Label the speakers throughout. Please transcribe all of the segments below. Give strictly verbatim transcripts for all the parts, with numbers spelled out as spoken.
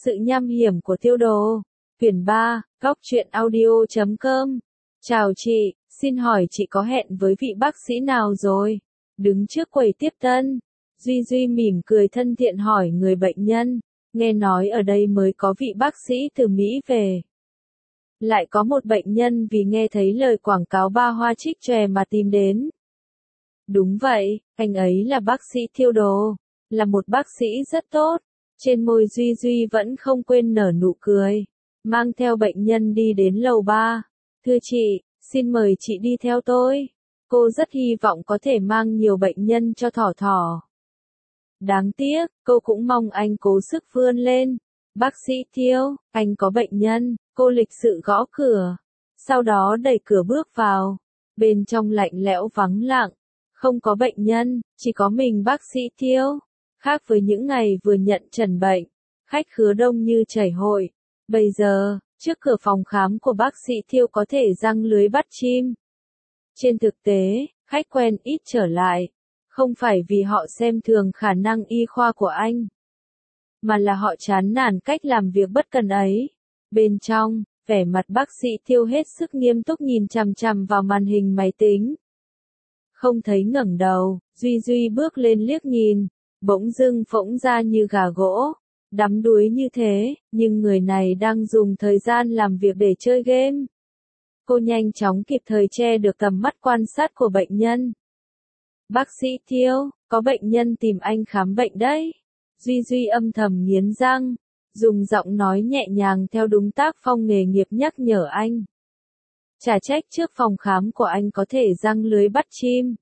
Speaker 1: sự nham hiểm của tiêu đồ. Quyển ba, góc truyện audio chấm com. Chào chị, xin hỏi chị có hẹn với vị bác sĩ nào rồi? Đứng trước quầy tiếp tân, Duy Duy mỉm cười thân thiện hỏi người bệnh nhân, nghe nói ở đây mới có vị bác sĩ từ Mỹ về. Lại có một bệnh nhân vì nghe thấy lời quảng cáo ba hoa trích chòe mà tìm đến. Đúng vậy, anh ấy là bác sĩ Tiêu Đồ, là một bác sĩ rất tốt. Trên môi Duy Duy vẫn không quên nở nụ cười, mang theo bệnh nhân đi đến lầu ba. Thưa chị, xin mời chị đi theo tôi. Cô rất hy vọng có thể mang nhiều bệnh nhân cho Thỏ Thỏ. Đáng tiếc, cô cũng mong anh cố sức vươn lên. Bác sĩ Tiêu, anh có bệnh nhân. Cô lịch sự gõ cửa, sau đó đẩy cửa bước vào. Bên trong lạnh lẽo vắng lặng, không có bệnh nhân, chỉ có mình bác sĩ Tiêu. Khác với những ngày vừa nhận trần bệnh, khách khứa đông như chảy hội. Bây giờ, trước cửa phòng khám của bác sĩ Tiêu có thể giăng lưới bắt chim. Trên thực tế, khách quen ít trở lại, không phải vì họ xem thường khả năng y khoa của anh, mà là họ chán nản cách làm việc bất cần ấy. Bên trong, vẻ mặt bác sĩ Tiêu hết sức nghiêm túc nhìn chằm chằm vào màn hình máy tính. Không thấy ngẩng đầu, Duy Duy bước lên liếc nhìn, bỗng dưng phỗng ra như gà gỗ, đắm đuối như thế, nhưng người này đang dùng thời gian làm việc để chơi game. Cô nhanh chóng kịp thời che được tầm mắt quan sát của bệnh nhân. Bác sĩ Tiêu, có bệnh nhân tìm anh khám bệnh đấy. Duy Duy âm thầm nghiến răng, dùng giọng nói nhẹ nhàng theo đúng tác phong nghề nghiệp nhắc nhở anh. Chả trách trước phòng khám của anh có thể giăng lưới bắt chim.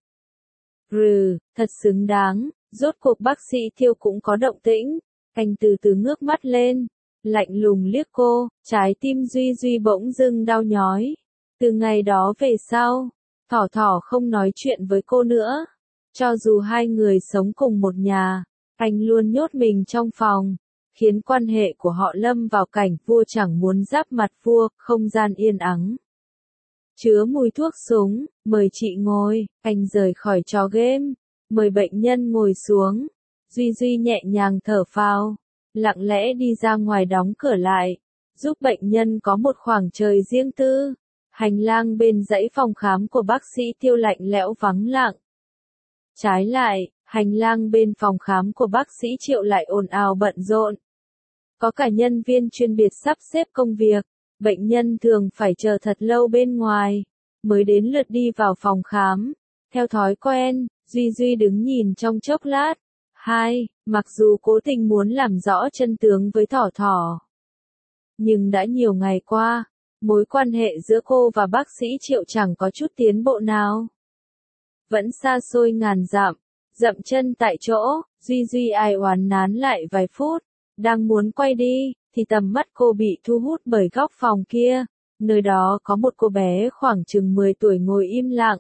Speaker 1: Rừ, thật xứng đáng, rốt cuộc bác sĩ Tiêu cũng có động tĩnh. Anh từ từ ngước mắt lên, lạnh lùng liếc cô, trái tim Duy Duy bỗng dưng đau nhói. Từ ngày đó về sau, Thỏ Thỏ không nói chuyện với cô nữa. Cho dù hai người sống cùng một nhà, anh luôn nhốt mình trong phòng, khiến quan hệ của họ lâm vào cảnh vua chẳng muốn giáp mặt vua, không gian yên ắng. Chứa mùi thuốc súng, mời chị ngồi, anh rời khỏi trò game, mời bệnh nhân ngồi xuống. Duy Duy nhẹ nhàng thở phào, lặng lẽ đi ra ngoài đóng cửa lại, giúp bệnh nhân có một khoảng trời riêng tư. Hành lang bên dãy phòng khám của bác sĩ Tiêu lạnh lẽo vắng lặng. Trái lại, hành lang bên phòng khám của bác sĩ Triệu lại ồn ào bận rộn. Có cả nhân viên chuyên biệt sắp xếp công việc, bệnh nhân thường phải chờ thật lâu bên ngoài, mới đến lượt đi vào phòng khám. Theo thói quen, Duy Duy đứng nhìn trong chốc lát. Hai, mặc dù cố tình muốn làm rõ chân tướng với Thỏ Thỏ, nhưng đã nhiều ngày qua, mối quan hệ giữa cô và bác sĩ Triệu chẳng có chút tiến bộ nào. Vẫn xa xôi ngàn dặm, dậm chân tại chỗ, Duy Duy ai oán nán lại vài phút, đang muốn quay đi, thì tầm mắt cô bị thu hút bởi góc phòng kia, nơi đó có một cô bé khoảng chừng mười tuổi ngồi im lặng.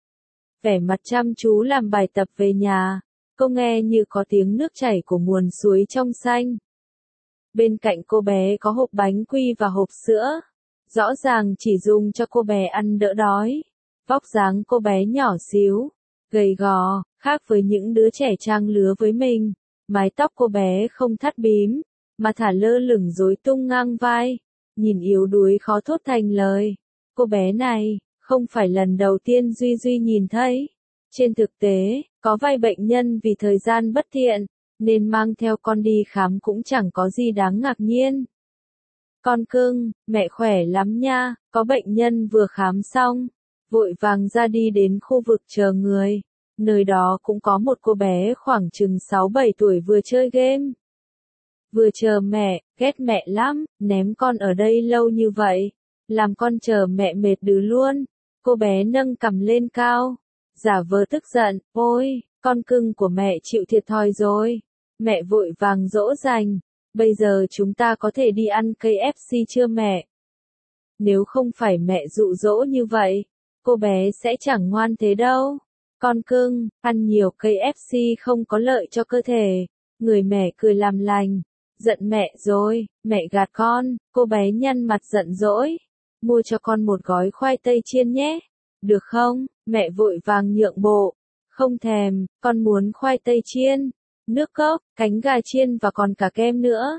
Speaker 1: Vẻ mặt chăm chú làm bài tập về nhà, cô nghe như có tiếng nước chảy của nguồn suối trong xanh. Bên cạnh cô bé có hộp bánh quy và hộp sữa, rõ ràng chỉ dùng cho cô bé ăn đỡ đói. Vóc dáng cô bé nhỏ xíu, gầy gò, khác với những đứa trẻ trang lứa với mình. Mái tóc cô bé không thắt bím, mà thả lơ lửng rối tung ngang vai. Nhìn yếu đuối khó thốt thành lời. Cô bé này, không phải lần đầu tiên Duy Duy nhìn thấy. Trên thực tế, có vài bệnh nhân vì thời gian bất tiện, nên mang theo con đi khám cũng chẳng có gì đáng ngạc nhiên. Con cưng, mẹ khỏe lắm nha, có bệnh nhân vừa khám xong, vội vàng ra đi đến khu vực chờ người. Nơi đó cũng có một cô bé khoảng chừng sáu bảy tuổi vừa chơi game. Vừa chờ mẹ, ghét mẹ lắm, ném con ở đây lâu như vậy, làm con chờ mẹ mệt đừ luôn. Cô bé nâng cằm lên cao, giả vờ tức giận, ôi, con cưng của mẹ chịu thiệt thòi rồi. Mẹ vội vàng dỗ dành, bây giờ chúng ta có thể đi ăn ca ép xê chưa mẹ? Nếu không phải mẹ dụ dỗ như vậy, cô bé sẽ chẳng ngoan thế đâu. Con cưng, ăn nhiều ca ép xê không có lợi cho cơ thể. Người mẹ cười làm lành. Giận mẹ rồi, mẹ gạt con. Cô bé nhăn mặt giận dỗi. Mua cho con một gói khoai tây chiên nhé. Được không? Mẹ vội vàng nhượng bộ. Không thèm, con muốn khoai tây chiên, nước cốc, cánh gà chiên và còn cả kem nữa.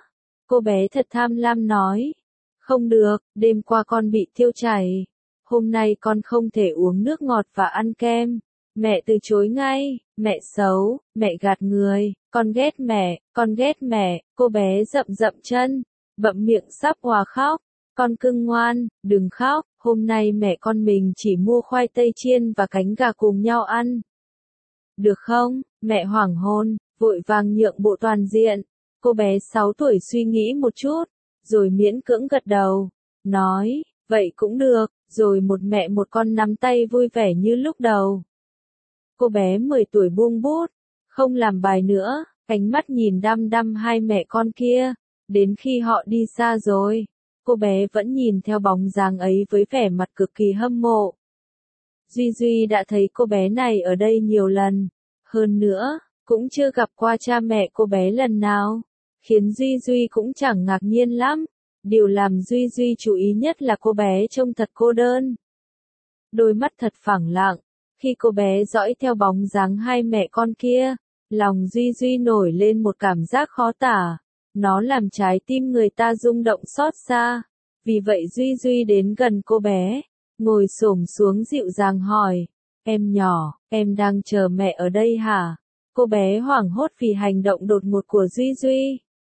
Speaker 1: Cô bé thật tham lam nói. Không được, đêm qua con bị tiêu chảy. Hôm nay con không thể uống nước ngọt và ăn kem. Mẹ từ chối ngay, mẹ xấu, mẹ gạt người, con ghét mẹ, con ghét mẹ, cô bé rậm rậm chân, bậm miệng sắp òa khóc. Con cưng ngoan, đừng khóc, hôm nay mẹ con mình chỉ mua khoai tây chiên và cánh gà cùng nhau ăn. Được không? Mẹ hoảng hồn, vội vàng nhượng bộ toàn diện. Cô bé sáu tuổi suy nghĩ một chút, rồi miễn cưỡng gật đầu, nói, vậy cũng được, rồi một mẹ một con nắm tay vui vẻ như lúc đầu. Cô bé mười tuổi buông bút, không làm bài nữa, ánh mắt nhìn đăm đăm hai mẹ con kia, đến khi họ đi xa rồi, cô bé vẫn nhìn theo bóng dáng ấy với vẻ mặt cực kỳ hâm mộ. Duy Duy đã thấy cô bé này ở đây nhiều lần, hơn nữa, cũng chưa gặp qua cha mẹ cô bé lần nào, khiến Duy Duy cũng chẳng ngạc nhiên lắm. Điều làm Duy Duy chú ý nhất là cô bé trông thật cô đơn. Đôi mắt thật phẳng lặng, khi cô bé dõi theo bóng dáng hai mẹ con kia, lòng Duy Duy nổi lên một cảm giác khó tả, nó làm trái tim người ta rung động xót xa. Vì vậy Duy Duy đến gần cô bé, ngồi xổm xuống dịu dàng hỏi, em nhỏ, em đang chờ mẹ ở đây hả? Cô bé hoảng hốt vì hành động đột ngột của Duy Duy.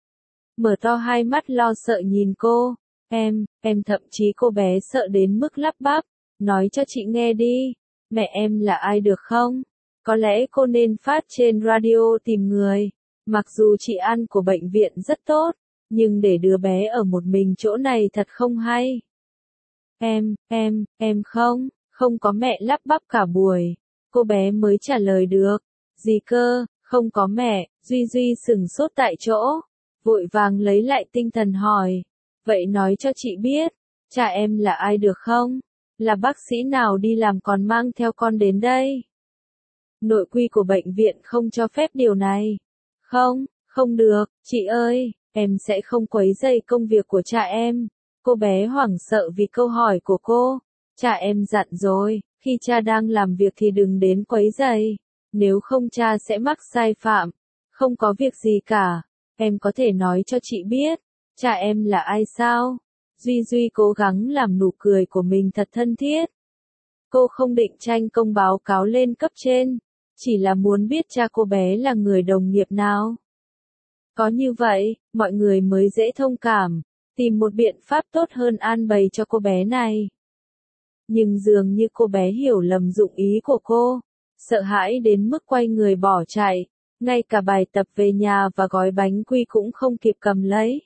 Speaker 1: Mở to hai mắt lo sợ nhìn cô, em, em thậm chí cô bé sợ đến mức lắp bắp, nói cho chị nghe đi, mẹ em là ai được không? Có lẽ cô nên phát trên radio tìm người, mặc dù chị An của bệnh viện rất tốt, nhưng để đứa bé ở một mình chỗ này thật không hay. Em, em, em không, không có mẹ lắp bắp cả buổi, cô bé mới trả lời được, gì cơ, không có mẹ, Duy Duy sửng sốt tại chỗ. Vội vàng lấy lại tinh thần hỏi, vậy nói cho chị biết, cha em là ai được không? Là bác sĩ nào đi làm còn mang theo con đến đây? Nội quy của bệnh viện không cho phép điều này. Không, không được, chị ơi, em sẽ không quấy rầy công việc của cha em. Cô bé hoảng sợ vì câu hỏi của cô. Cha em dặn rồi, khi cha đang làm việc thì đừng đến quấy rầy, nếu không cha sẽ mắc sai phạm. Không có việc gì cả. Em có thể nói cho chị biết, cha em là ai sao? Duy Duy cố gắng làm nụ cười của mình thật thân thiết. Cô không định tranh công báo cáo lên cấp trên, chỉ là muốn biết cha cô bé là người đồng nghiệp nào. Có như vậy, mọi người mới dễ thông cảm, tìm một biện pháp tốt hơn an bày cho cô bé này. Nhưng dường như cô bé hiểu lầm dụng ý của cô, sợ hãi đến mức quay người bỏ chạy. Ngay cả bài tập về nhà và gói bánh quy cũng không kịp cầm lấy.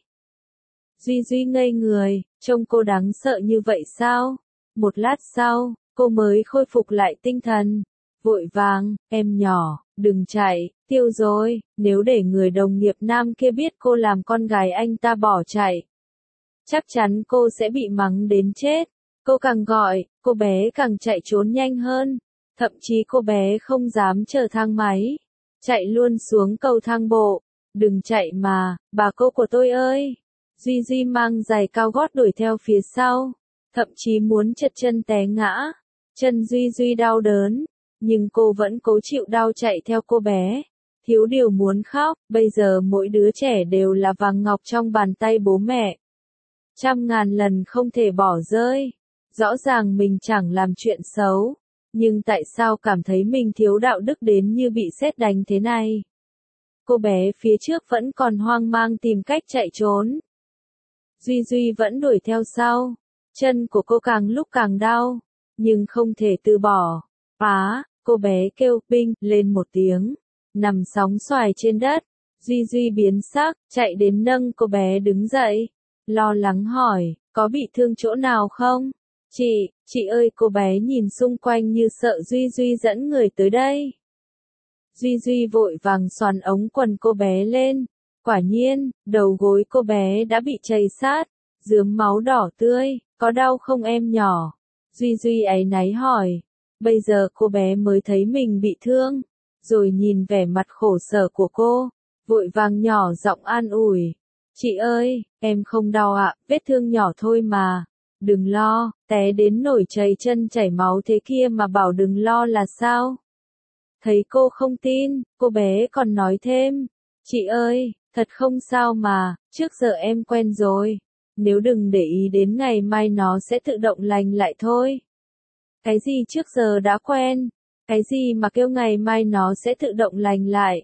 Speaker 1: Duy Duy ngây người, trông cô đáng sợ như vậy sao? Một lát sau, cô mới khôi phục lại tinh thần. Vội vàng, em nhỏ, đừng chạy, tiêu rồi, nếu để người đồng nghiệp nam kia biết cô làm con gái anh ta bỏ chạy. Chắc chắn cô sẽ bị mắng đến chết. Cô càng gọi, cô bé càng chạy trốn nhanh hơn. Thậm chí cô bé không dám chờ thang máy. Chạy luôn xuống cầu thang bộ. Đừng chạy mà, bà cô của tôi ơi. Duy Duy mang giày cao gót đuổi theo phía sau. Thậm chí muốn trật chân té ngã. Chân Duy Duy đau đớn. Nhưng cô vẫn cố chịu đau chạy theo cô bé. Thiếu điều muốn khóc, bây giờ mỗi đứa trẻ đều là vàng ngọc trong bàn tay bố mẹ. Trăm ngàn lần không thể bỏ rơi. Rõ ràng mình chẳng làm chuyện xấu. Nhưng tại sao cảm thấy mình thiếu đạo đức đến như bị sét đánh thế này? Cô bé phía trước vẫn còn hoang mang tìm cách chạy trốn. Duy Duy vẫn đuổi theo sau. Chân của cô càng lúc càng đau, nhưng không thể từ bỏ. Á, cô bé kêu binh lên một tiếng, nằm sóng xoài trên đất. Duy Duy biến sắc, chạy đến nâng cô bé đứng dậy. Lo lắng hỏi, có bị thương chỗ nào không? Chị, chị ơi, cô bé nhìn xung quanh như sợ Duy Duy dẫn người tới đây. Duy Duy vội vàng xoắn ống quần cô bé lên. Quả nhiên, đầu gối cô bé đã bị chảy sát, rướm máu đỏ tươi, có đau không em nhỏ? Duy Duy áy náy hỏi. Bây giờ cô bé mới thấy mình bị thương, rồi nhìn vẻ mặt khổ sở của cô, vội vàng nhỏ giọng an ủi. Chị ơi, em không đau ạ, vết thương nhỏ thôi mà. Đừng lo, té đến nổi chảy chân chảy máu thế kia mà bảo đừng lo là sao? Thấy cô không tin, cô bé còn nói thêm. Chị ơi, Thật không sao mà, trước giờ em quen rồi. Nếu đừng để ý đến ngày mai nó sẽ tự động lành lại thôi. Cái gì trước giờ đã quen? Cái gì mà kêu ngày mai nó sẽ tự động lành lại?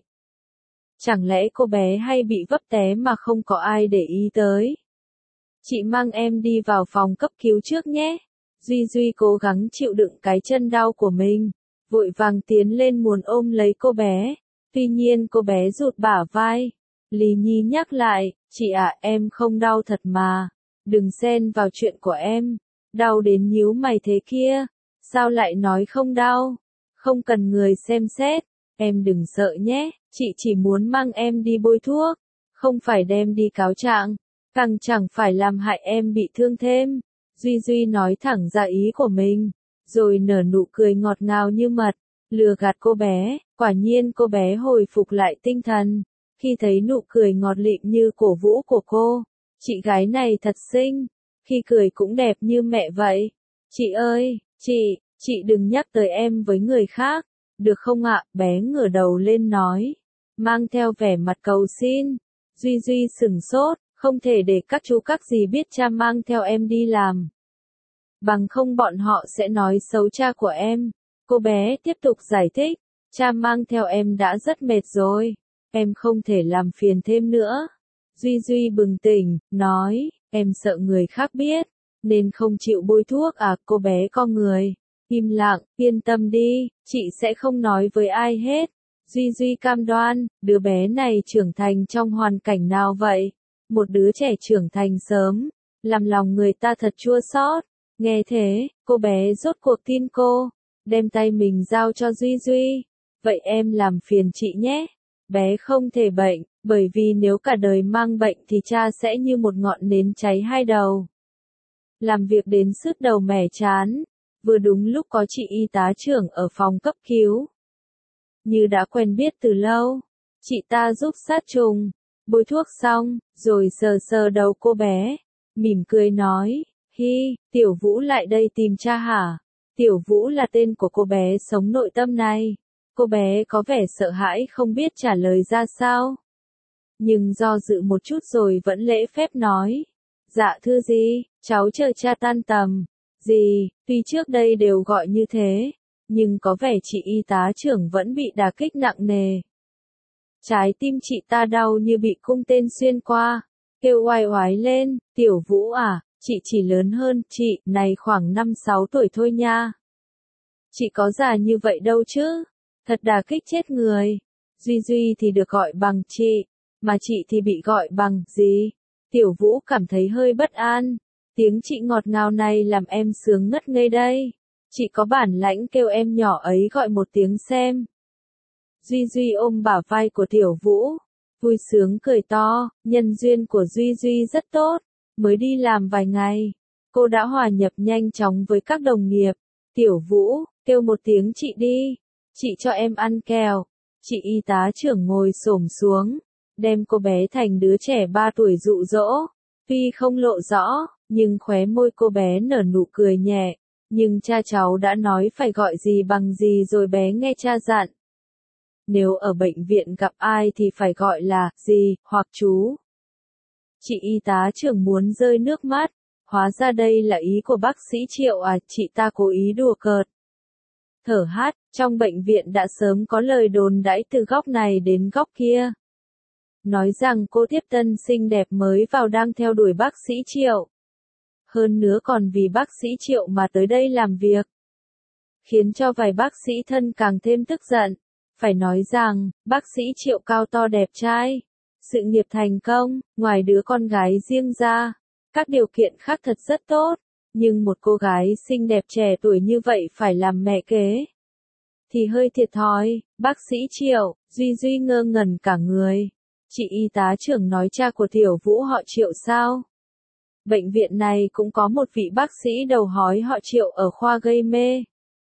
Speaker 1: Chẳng lẽ cô bé hay bị vấp té mà không có ai để ý tới? Chị mang em đi vào phòng cấp cứu trước nhé. Duy Duy cố gắng chịu đựng cái chân đau của mình, vội vàng tiến lên muốn ôm lấy cô bé. Tuy nhiên cô bé rụt bả vai. Lý Nhi nhắc lại, chị ạ, em không đau thật mà. Đừng xen vào chuyện của em. Đau đến nhíu mày thế kia. Sao lại nói không đau? Không cần người xem xét. Em đừng sợ nhé, chị chỉ muốn mang em đi bôi thuốc. Không phải đem đi cáo trạng. Càng chẳng phải làm hại em bị thương thêm. Duy Duy nói thẳng ra ý của mình. Rồi nở nụ cười ngọt ngào như mật. Lừa gạt cô bé. Quả nhiên cô bé hồi phục lại tinh thần. Khi thấy nụ cười ngọt lịm như cổ vũ của cô. Chị gái này thật xinh. Khi cười cũng đẹp như mẹ vậy. Chị ơi, chị, chị đừng nhắc tới em với người khác. Được không ạ? Bé ngửa đầu lên nói. Mang theo vẻ mặt cầu xin. Duy Duy sửng sốt. Không thể để các chú các dì biết cha mang theo em đi làm. Bằng không bọn họ sẽ nói xấu cha của em. Cô bé tiếp tục giải thích. Cha mang theo em đã rất mệt rồi. Em không thể làm phiền thêm nữa. Duy Duy bừng tỉnh, nói, em sợ người khác biết, nên không chịu bôi thuốc à? Cô bé co người. Im lặng, yên tâm đi, chị sẽ không nói với ai hết. Duy Duy cam đoan, đứa bé này trưởng thành trong hoàn cảnh nào vậy? Một đứa trẻ trưởng thành sớm, làm lòng người ta thật chua xót. Nghe thế, cô bé rốt cuộc tin cô, đem tay mình giao cho Duy Duy. Vậy em làm phiền chị nhé. Bé không thể bệnh, bởi vì nếu cả đời mang bệnh thì cha sẽ như một ngọn nến cháy hai đầu. Làm việc đến sứt đầu mẻ chán. Vừa đúng lúc có chị y tá trưởng ở phòng cấp cứu. Như đã quen biết từ lâu, chị ta giúp sát trùng, bôi thuốc xong, rồi sờ sờ đầu cô bé, mỉm cười nói, hi, Tiểu Vũ lại đây tìm cha hả? Tiểu Vũ là tên của cô bé sống nội tâm này. Cô bé có vẻ sợ hãi không biết trả lời ra sao. Nhưng do dự một chút rồi vẫn lễ phép nói. Dạ thưa gì, cháu chờ cha tan tầm. Dì, tuy trước đây đều gọi như thế, nhưng có vẻ chị y tá trưởng vẫn bị đả kích nặng nề. Trái tim chị ta đau như bị cung tên xuyên qua, kêu oai oái lên, Tiểu Vũ à, chị chỉ lớn hơn chị, này khoảng năm sáu tuổi thôi nha. Chị có già như vậy đâu chứ, thật đả kích chết người. Duy Duy thì được gọi bằng chị, mà chị thì bị gọi bằng gì? Tiểu Vũ cảm thấy hơi bất an. Tiếng chị ngọt ngào này làm em sướng ngất ngây đây. Chị có bản lãnh kêu em nhỏ ấy gọi một tiếng xem. Duy Duy ôm bả vai của Tiểu Vũ, vui sướng cười to, nhân duyên của Duy Duy rất tốt. Mới đi làm vài ngày, cô đã hòa nhập nhanh chóng với các đồng nghiệp. Tiểu Vũ, kêu một tiếng chị đi, chị cho em ăn kẹo. Chị y tá trưởng ngồi xổm xuống, đem cô bé thành đứa trẻ ba tuổi dụ dỗ. Tuy không lộ rõ, nhưng khóe môi cô bé nở nụ cười nhẹ. Nhưng cha cháu đã nói phải gọi gì bằng gì rồi bé nghe cha dặn. Nếu ở bệnh viện gặp ai thì phải gọi là gì hoặc chú. Chị y tá trưởng muốn rơi nước mắt. Hóa ra đây là ý của bác sĩ Triệu à, chị ta cố ý đùa cợt. Thở hát, trong bệnh viện đã sớm có lời đồn đãi từ góc này đến góc kia. Nói rằng cô tiếp tân xinh đẹp mới vào đang theo đuổi bác sĩ Triệu. Hơn nữa còn vì bác sĩ Triệu mà tới đây làm việc. Khiến cho vài bác sĩ thân càng thêm tức giận. Phải nói rằng, bác sĩ Triệu cao to đẹp trai. Sự nghiệp thành công, ngoài đứa con gái riêng ra. Các điều kiện khác thật rất tốt. Nhưng một cô gái xinh đẹp trẻ tuổi như vậy phải làm mẹ kế. Thì hơi thiệt thòi, bác sĩ Triệu, Duy Duy ngơ ngẩn cả người. Chị y tá trưởng nói cha của Tiểu Vũ họ Triệu sao? Bệnh viện này cũng có một vị bác sĩ đầu hói họ Triệu ở khoa gây mê.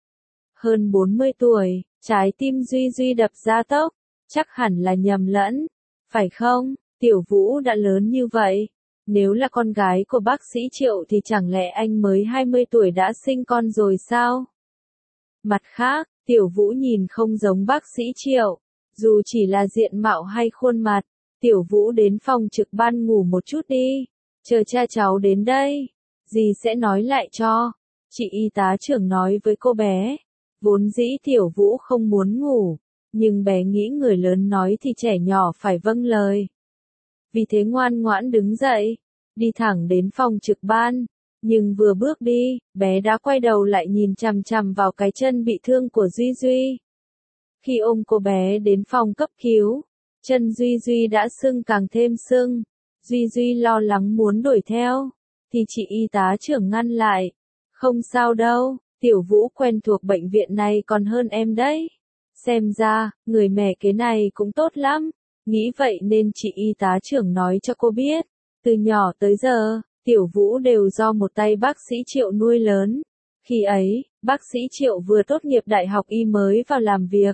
Speaker 1: Hơn bốn mươi tuổi, trái tim Duy Duy đập ra tốc, chắc hẳn là nhầm lẫn. Phải không? Tiểu Vũ đã lớn như vậy. Nếu là con gái của bác sĩ Triệu thì chẳng lẽ anh mới hai mươi tuổi đã sinh con rồi sao? Mặt khác, Tiểu Vũ nhìn không giống bác sĩ Triệu. Dù chỉ là diện mạo hay khuôn mặt, Tiểu Vũ đến phòng trực ban ngủ một chút đi, chờ cha cháu đến đây, dì sẽ nói lại cho. Chị y tá trưởng nói với cô bé, vốn dĩ Tiểu Vũ không muốn ngủ, nhưng bé nghĩ người lớn nói thì trẻ nhỏ phải vâng lời. Vì thế ngoan ngoãn đứng dậy, đi thẳng đến phòng trực ban, nhưng vừa bước đi, bé đã quay đầu lại nhìn chằm chằm vào cái chân bị thương của Duy Duy. Khi ôm cô bé đến phòng cấp cứu, chân Duy Duy đã sưng càng thêm sưng. Duy Duy lo lắng muốn đuổi theo, thì chị y tá trưởng ngăn lại. Không sao đâu, Tiểu Vũ quen thuộc bệnh viện này còn hơn em đấy. Xem ra, người mẹ kế này cũng tốt lắm. Nghĩ vậy nên chị y tá trưởng nói cho cô biết, từ nhỏ tới giờ, Tiểu Vũ đều do một tay bác sĩ Triệu nuôi lớn. Khi ấy, bác sĩ Triệu vừa tốt nghiệp đại học y mới vào làm việc.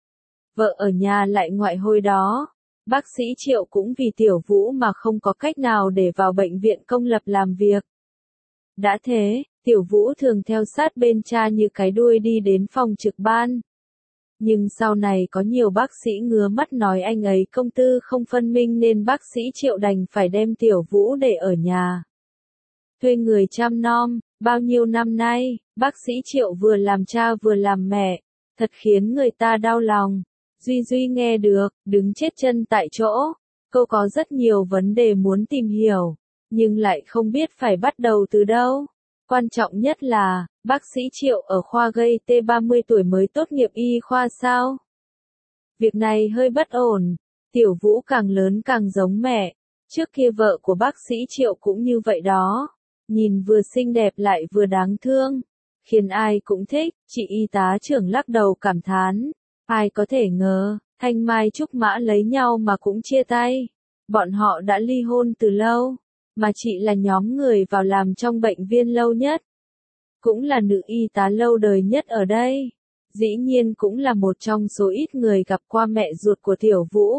Speaker 1: Vợ ở nhà lại ngoại hồi đó. Bác sĩ Triệu cũng vì Tiểu Vũ mà không có cách nào để vào bệnh viện công lập làm việc. Đã thế, Tiểu Vũ thường theo sát bên cha như cái đuôi đi đến phòng trực ban. Nhưng sau này có nhiều bác sĩ ngứa mắt nói anh ấy công tư không phân minh nên bác sĩ Triệu đành phải đem Tiểu Vũ để ở nhà. Thuê người chăm nom, bao nhiêu năm nay, bác sĩ Triệu vừa làm cha vừa làm mẹ, thật khiến người ta đau lòng. Duy Duy nghe được, đứng chết chân tại chỗ. Cô có rất nhiều vấn đề muốn tìm hiểu, nhưng lại không biết phải bắt đầu từ đâu. Quan trọng nhất là, bác sĩ Triệu ở khoa gây tê ba mươi tuổi mới tốt nghiệp y khoa sao? Việc này hơi bất ổn. Tiểu Vũ càng lớn càng giống mẹ. Trước kia vợ của bác sĩ Triệu cũng như vậy đó. Nhìn vừa xinh đẹp lại vừa đáng thương. Khiến ai cũng thích, chị y tá trưởng lắc đầu cảm thán. Ai có thể ngờ, Thanh Mai Trúc Mã lấy nhau mà cũng chia tay. Bọn họ đã ly hôn từ lâu, mà chị là nhóm người vào làm trong bệnh viện lâu nhất. Cũng là nữ y tá lâu đời nhất ở đây. Dĩ nhiên cũng là một trong số ít người gặp qua mẹ ruột của Tiểu Vũ.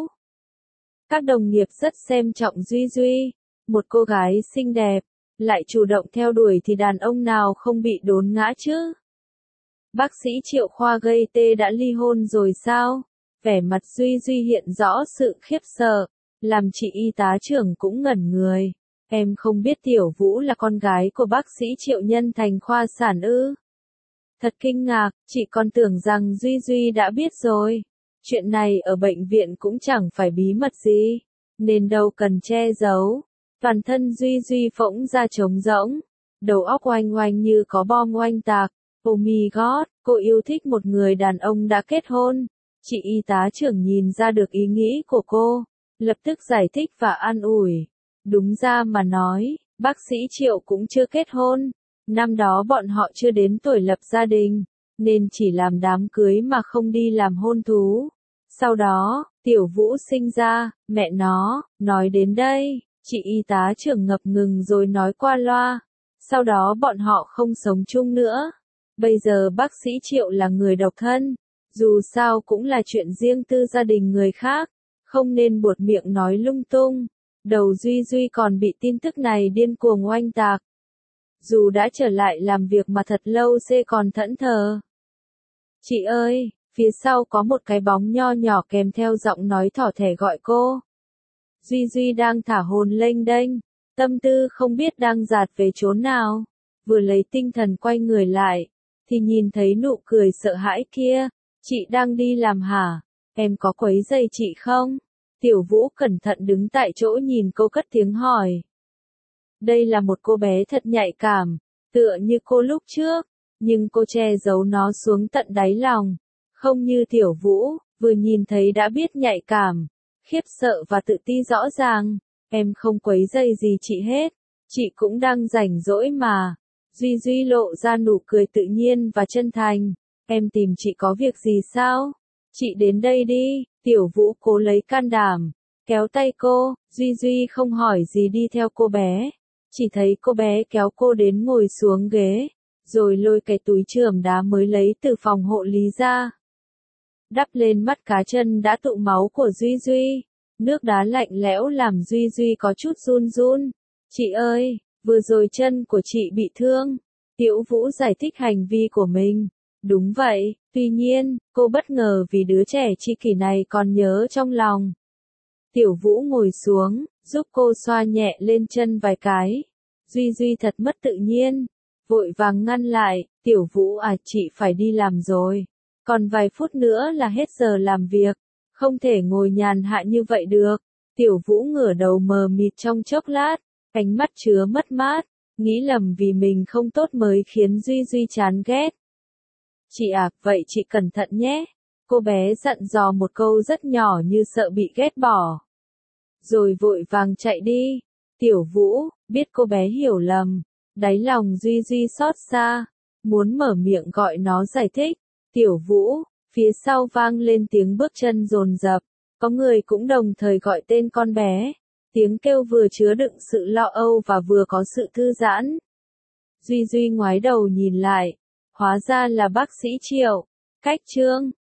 Speaker 1: Các đồng nghiệp rất xem trọng Duy Duy, một cô gái xinh đẹp, lại chủ động theo đuổi thì đàn ông nào không bị đốn ngã chứ. Bác sĩ Triệu khoa gây tê đã ly hôn rồi sao? Vẻ mặt Duy Duy hiện rõ sự khiếp sợ, làm chị y tá trưởng cũng ngẩn người. Em không biết Tiểu Vũ là con gái của bác sĩ Triệu nhân thành khoa sản ư? Thật kinh ngạc, chị còn tưởng rằng Duy Duy đã biết rồi. Chuyện này ở bệnh viện cũng chẳng phải bí mật gì, nên đâu cần che giấu. Toàn thân Duy Duy phỗng ra trống rỗng, đầu óc oanh oanh như có bom oanh tạc. Oh my god, cô yêu thích một người đàn ông đã kết hôn. Chị y tá trưởng nhìn ra được ý nghĩ của cô, lập tức giải thích và an ủi. Đúng ra mà nói, bác sĩ Triệu cũng chưa kết hôn. Năm đó bọn họ chưa đến tuổi lập gia đình, nên chỉ làm đám cưới mà không đi làm hôn thú. Sau đó, Tiểu Vũ sinh ra, mẹ nó, nói đến đây, chị y tá trưởng ngập ngừng rồi nói qua loa. Sau đó bọn họ không sống chung nữa. Bây giờ bác sĩ Triệu là người độc thân, dù sao cũng là chuyện riêng tư gia đình người khác, không nên buột miệng nói lung tung. Đầu Duy Duy còn bị tin tức này điên cuồng oanh tạc. Dù đã trở lại làm việc mà thật lâu C còn thẫn thờ. Chị ơi, phía sau có một cái bóng nho nhỏ kèm theo giọng nói thỏ thẻ gọi cô. Duy Duy đang thả hồn lênh đênh, tâm tư không biết đang dạt về chốn nào. Vừa lấy tinh thần quay người lại, thì nhìn thấy nụ cười sợ hãi kia. Chị đang đi làm hả? Em có quấy rầy chị không? Tiểu Vũ cẩn thận đứng tại chỗ nhìn cô cất tiếng hỏi. Đây là một cô bé thật nhạy cảm, tựa như cô lúc trước, nhưng cô che giấu nó xuống tận đáy lòng. Không như Tiểu Vũ, vừa nhìn thấy đã biết nhạy cảm, khiếp sợ và tự ti rõ ràng. Em không quấy rầy gì chị hết, chị cũng đang rảnh rỗi mà. Duy Duy lộ ra nụ cười tự nhiên và chân thành. Em tìm chị có việc gì sao? Chị đến đây đi. Tiểu Vũ cố lấy can đảm, kéo tay cô. Duy Duy không hỏi gì đi theo cô bé. Chỉ thấy cô bé kéo cô đến ngồi xuống ghế, rồi lôi cái túi chườm đá mới lấy từ phòng hộ lý ra. Đắp lên mắt cá chân đã tụ máu của Duy Duy. Nước đá lạnh lẽo làm Duy Duy có chút run run. Chị ơi, vừa rồi chân của chị bị thương. Tiểu Vũ giải thích hành vi của mình. Đúng vậy, tuy nhiên, cô bất ngờ vì đứa trẻ tri kỷ này còn nhớ trong lòng. Tiểu Vũ ngồi xuống, giúp cô xoa nhẹ lên chân vài cái. Duy Duy thật mất tự nhiên, vội vàng ngăn lại, Tiểu Vũ à, chị phải đi làm rồi. Còn vài phút nữa là hết giờ làm việc, không thể ngồi nhàn hạ như vậy được. Tiểu Vũ ngửa đầu mờ mịt trong chốc lát, ánh mắt chứa mất mát, nghĩ lầm vì mình không tốt mới khiến Duy Duy chán ghét. Chị à, vậy chị cẩn thận nhé. Cô bé dặn dò một câu rất nhỏ như sợ bị ghét bỏ. Rồi vội vàng chạy đi. Tiểu Vũ, biết cô bé hiểu lầm, đáy lòng Duy Duy xót xa, muốn mở miệng gọi nó giải thích. Tiểu Vũ, phía sau vang lên tiếng bước chân dồn dập, có người cũng đồng thời gọi tên con bé. Tiếng kêu vừa chứa đựng sự lo âu và vừa có sự thư giãn. Duy Duy ngoái đầu nhìn lại, hóa ra là bác sĩ Triệu. Cách chương